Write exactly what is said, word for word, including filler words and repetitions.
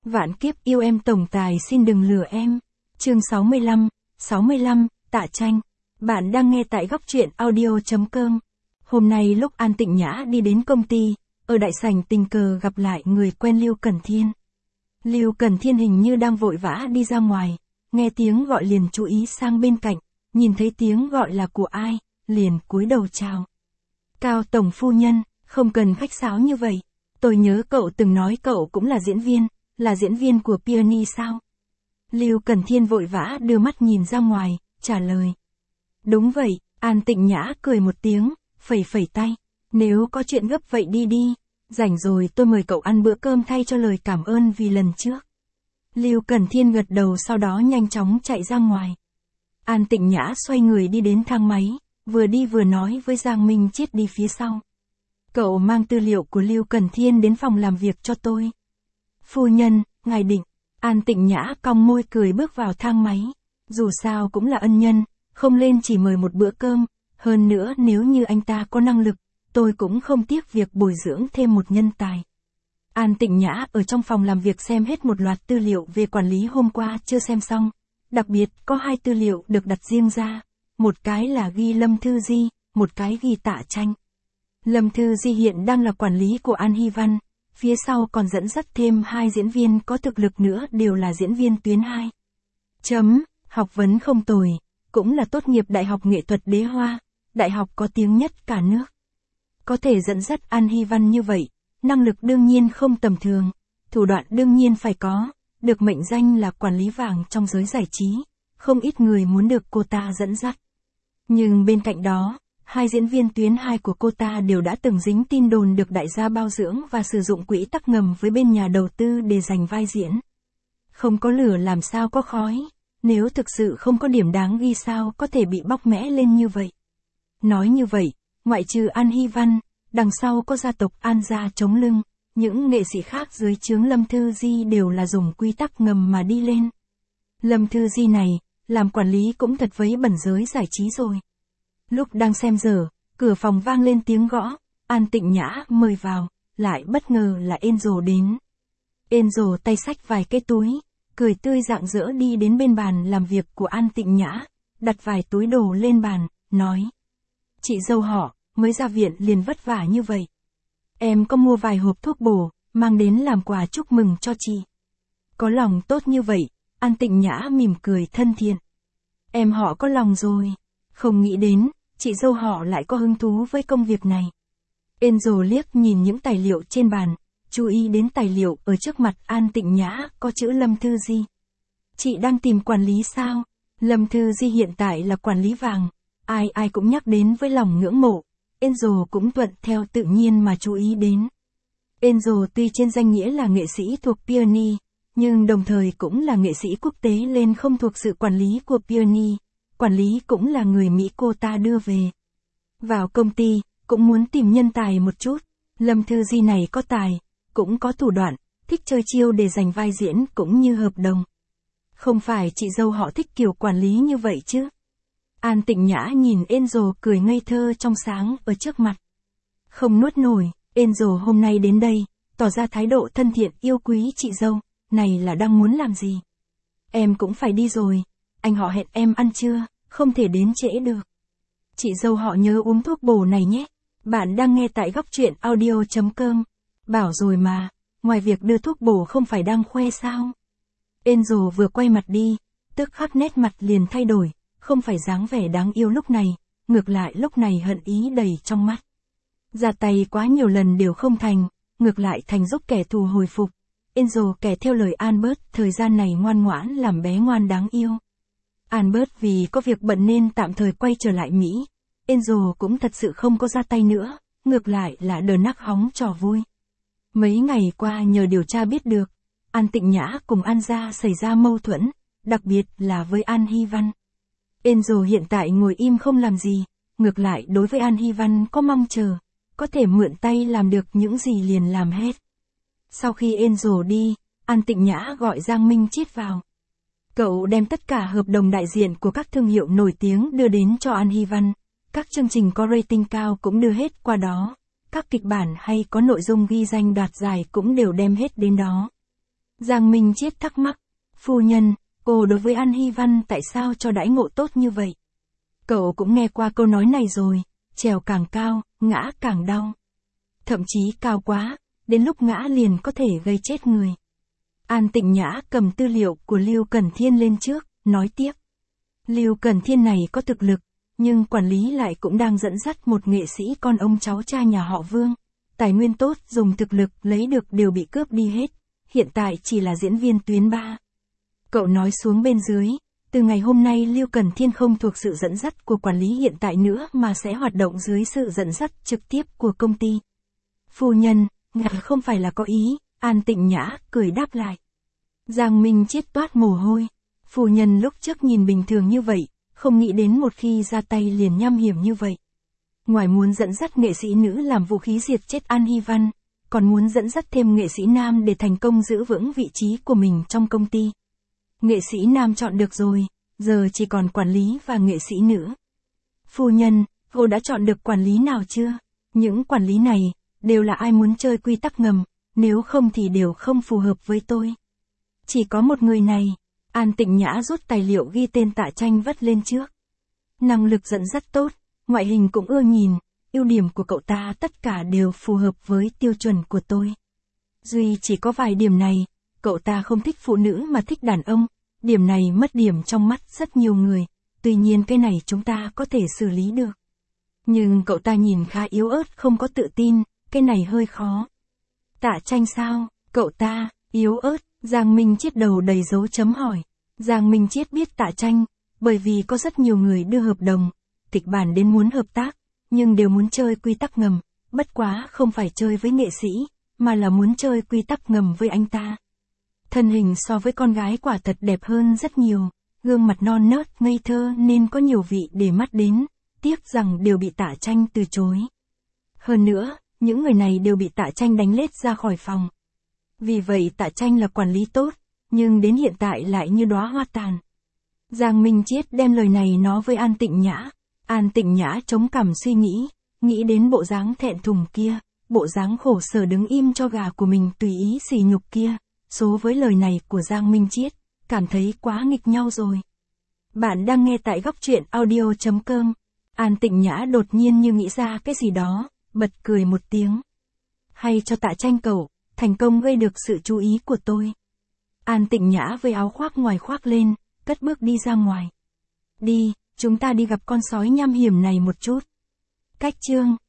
Vạn kiếp yêu em tổng tài xin đừng lừa em. Chương sáu mươi lăm, sáu mươi lăm, Tạ Tranh. Bạn đang nghe tại góc truyện audio chấm com. Hôm nay lúc An Tịnh Nhã đi đến công ty, ở đại sảnh tình cờ gặp lại người quen Lưu Cẩn Thiên. Lưu Cẩn Thiên hình như đang vội vã đi ra ngoài, nghe tiếng gọi liền chú ý sang bên cạnh, nhìn thấy tiếng gọi là của ai, liền cúi đầu chào. Cao tổng phu nhân, không cần khách sáo như vậy. Tôi nhớ cậu từng nói cậu cũng là diễn viên, là diễn viên của Peony sao? Lưu Cẩn Thiên vội vã đưa mắt nhìn ra ngoài, trả lời. Đúng vậy, An Tịnh Nhã cười một tiếng, phẩy phẩy tay. Nếu có chuyện gấp vậy đi đi, rảnh rồi tôi mời cậu ăn bữa cơm thay cho lời cảm ơn vì lần trước. Lưu Cẩn Thiên gật đầu sau đó nhanh chóng chạy ra ngoài. An Tịnh Nhã xoay người đi đến thang máy, vừa đi vừa nói với Giang Minh Chiết đi phía sau. Cậu mang tư liệu của Lưu Cẩn Thiên đến phòng làm việc cho tôi. Phu nhân, ngài định. An Tịnh Nhã cong môi cười bước vào thang máy. Dù sao cũng là ân nhân, không lên chỉ mời một bữa cơm. Hơn nữa nếu như anh ta có năng lực, tôi cũng không tiếc việc bồi dưỡng thêm một nhân tài. An Tịnh Nhã ở trong phòng làm việc xem hết một loạt tư liệu về quản lý hôm qua chưa xem xong. Đặc biệt có hai tư liệu được đặt riêng ra. Một cái là ghi Lâm Thư Di, một cái ghi Tạ Tranh. Lâm Thư Di hiện đang là quản lý của An Hy Văn, phía sau còn dẫn dắt thêm hai diễn viên có thực lực nữa đều là diễn viên tuyến hai. Chấm, học vấn không tồi, cũng là tốt nghiệp Đại học Nghệ thuật Đế Hoa, đại học có tiếng nhất cả nước. Có thể dẫn dắt An Hy Văn như vậy, năng lực đương nhiên không tầm thường, thủ đoạn đương nhiên phải có, được mệnh danh là quản lý vàng trong giới giải trí, không ít người muốn được cô ta dẫn dắt. Nhưng bên cạnh đó, hai diễn viên tuyến hai của cô ta đều đã từng dính tin đồn được đại gia bao dưỡng và sử dụng quỹ tắc ngầm với bên nhà đầu tư để giành vai diễn. Không có lửa làm sao có khói, nếu thực sự không có điểm đáng ghi sao có thể bị bóc mẽ lên như vậy. Nói như vậy, ngoại trừ An Hy Văn, đằng sau có gia tộc An gia chống lưng, những nghệ sĩ khác dưới trướng Lâm Thư Di đều là dùng quy tắc ngầm mà đi lên. Lâm Thư Di này, làm quản lý cũng thật vấy bẩn giới giải trí rồi. Lúc đang xem giờ, cửa phòng vang lên tiếng gõ, An Tịnh Nhã mời vào, lại bất ngờ là Enzo đến. Enzo tay xách vài cái túi, cười tươi rạng rỡ đi đến bên bàn làm việc của An Tịnh Nhã, đặt vài túi đồ lên bàn, nói. Chị dâu họ, mới ra viện liền vất vả như vậy. Em có mua vài hộp thuốc bổ, mang đến làm quà chúc mừng cho chị. Có lòng tốt như vậy, An Tịnh Nhã mỉm cười thân thiện. Em họ có lòng rồi, không nghĩ đến, chị dâu họ lại có hứng thú với công việc này. Enzo liếc nhìn những tài liệu trên bàn, chú ý đến tài liệu ở trước mặt An Tịnh Nhã có chữ Lâm Thư Di. Chị đang tìm quản lý sao? Lâm Thư Di hiện tại là quản lý vàng, ai ai cũng nhắc đến với lòng ngưỡng mộ. Enzo cũng thuận theo tự nhiên mà chú ý đến. Enzo tuy trên danh nghĩa là nghệ sĩ thuộc Peony, nhưng đồng thời cũng là nghệ sĩ quốc tế lên không thuộc sự quản lý của Peony. Quản lý cũng là người Mỹ cô ta đưa về. Vào công ty, cũng muốn tìm nhân tài một chút. Lâm Thư Di này có tài, cũng có thủ đoạn, thích chơi chiêu để giành vai diễn cũng như hợp đồng. Không phải chị dâu họ thích kiểu quản lý như vậy chứ? An Tịnh Nhã nhìn Enzo cười ngây thơ trong sáng ở trước mặt. Không nuốt nổi, Enzo hôm nay đến đây, tỏ ra thái độ thân thiện yêu quý chị dâu, này là đang muốn làm gì? Em cũng phải đi rồi, anh họ hẹn em ăn trưa, không thể đến trễ được. Chị dâu họ nhớ uống thuốc bổ này nhé. Bạn đang nghe tại góc truyện audio chấm com. Bảo rồi mà, ngoài việc đưa thuốc bổ không phải đang khoe sao? Enzo vừa quay mặt đi, tức khắc nét mặt liền thay đổi, không phải dáng vẻ đáng yêu lúc này, ngược lại lúc này hận ý đầy trong mắt. Ra tay quá nhiều lần đều không thành, ngược lại thành giúp kẻ thù hồi phục. Enzo kể theo lời Albert thời gian này ngoan ngoãn làm bé ngoan đáng yêu. Albert vì có việc bận nên tạm thời quay trở lại Mỹ. Enzo cũng thật sự không có ra tay nữa, ngược lại là đờ nắc hóng trò vui. Mấy ngày qua nhờ điều tra biết được, An Tịnh Nhã cùng An gia xảy ra mâu thuẫn, đặc biệt là với An Hy Văn. Enzo hiện tại ngồi im không làm gì, ngược lại đối với An Hy Văn có mong chờ, có thể mượn tay làm được những gì liền làm hết. Sau khi Enzo đi, An Tịnh Nhã gọi Giang Minh Chiết vào. Cậu đem tất cả hợp đồng đại diện của các thương hiệu nổi tiếng đưa đến cho An Hy Văn, các chương trình có rating cao cũng đưa hết qua đó, các kịch bản hay có nội dung ghi danh đoạt giải cũng đều đem hết đến đó. Giang Minh Chiết thắc mắc. Phu nhân, cô đối với An Hy Văn tại sao cho đãi ngộ tốt như vậy? Cậu cũng nghe qua câu nói này rồi, trèo càng cao, ngã càng đau. Thậm chí cao quá, đến lúc ngã liền có thể gây chết người. An Tịnh Nhã cầm tư liệu của Lưu Cẩn Thiên lên trước, nói tiếp. Lưu Cẩn Thiên này có thực lực, nhưng quản lý lại cũng đang dẫn dắt một nghệ sĩ con ông cháu cha nhà họ Vương. Tài nguyên tốt dùng thực lực lấy được đều bị cướp đi hết, hiện tại chỉ là diễn viên tuyến ba. Cậu nói xuống bên dưới, từ ngày hôm nay Lưu Cẩn Thiên không thuộc sự dẫn dắt của quản lý hiện tại nữa mà sẽ hoạt động dưới sự dẫn dắt trực tiếp của công ty. Phu nhân, ngài không phải là có ý, An Tịnh Nhã cười đáp lại. Giang Minh Chiết toát mồ hôi. Phu nhân lúc trước nhìn bình thường như vậy, không nghĩ đến một khi ra tay liền nham hiểm như vậy. Ngoài muốn dẫn dắt nghệ sĩ nữ làm vũ khí diệt chết An Hy Văn, còn muốn dẫn dắt thêm nghệ sĩ nam để thành công giữ vững vị trí của mình trong công ty. Nghệ sĩ nam chọn được rồi, giờ chỉ còn quản lý và nghệ sĩ nữ. Phu nhân, cô đã chọn được quản lý nào chưa? Những quản lý này, đều là ai muốn chơi quy tắc ngầm, nếu không thì đều không phù hợp với tôi. Chỉ có một người này. An Tịnh Nhã rút tài liệu ghi tên Tạ Tranh vất lên trước. Năng lực dẫn dắt tốt, ngoại hình cũng ưa nhìn, ưu điểm của cậu ta tất cả đều phù hợp với tiêu chuẩn của tôi. Duy chỉ có vài điểm này, cậu ta không thích phụ nữ mà thích đàn ông, điểm này mất điểm trong mắt rất nhiều người, tuy nhiên cái này chúng ta có thể xử lý được. Nhưng cậu ta nhìn khá yếu ớt không có tự tin, cái này hơi khó. Tạ Tranh sao, cậu ta, yếu ớt, Giang Minh Chiết đầu đầy dấu chấm hỏi. Giang Minh Chiết biết Tạ Tranh, bởi vì có rất nhiều người đưa hợp đồng, kịch bản đến muốn hợp tác, nhưng đều muốn chơi quy tắc ngầm, bất quá không phải chơi với nghệ sĩ, mà là muốn chơi quy tắc ngầm với anh ta. Thân hình so với con gái quả thật đẹp hơn rất nhiều, gương mặt non nớt ngây thơ nên có nhiều vị để mắt đến, tiếc rằng đều bị Tạ Tranh từ chối. Hơn nữa, những người này đều bị Tạ Tranh đánh lết ra khỏi phòng. Vì vậy Tạ Tranh là quản lý tốt, nhưng đến hiện tại lại như đóa hoa tàn. Giang Minh Chiết đem lời này nói với An Tịnh Nhã. An Tịnh Nhã chống cằm suy nghĩ, nghĩ đến bộ dáng thẹn thùng kia, bộ dáng khổ sở đứng im cho gà của mình tùy ý sỉ nhục kia, số với lời này của Giang Minh Chiết, cảm thấy quá nghịch nhau rồi. Bạn đang nghe tại góc truyện audio chấm com. An Tịnh Nhã đột nhiên như nghĩ ra cái gì đó, bật cười một tiếng. Hay cho Tạ Tranh cậu, thành công gây được sự chú ý của tôi. An Tịnh Nhã với áo khoác ngoài khoác lên, cất bước đi ra ngoài. Đi, chúng ta đi gặp con sói nham hiểm này một chút. Cách chương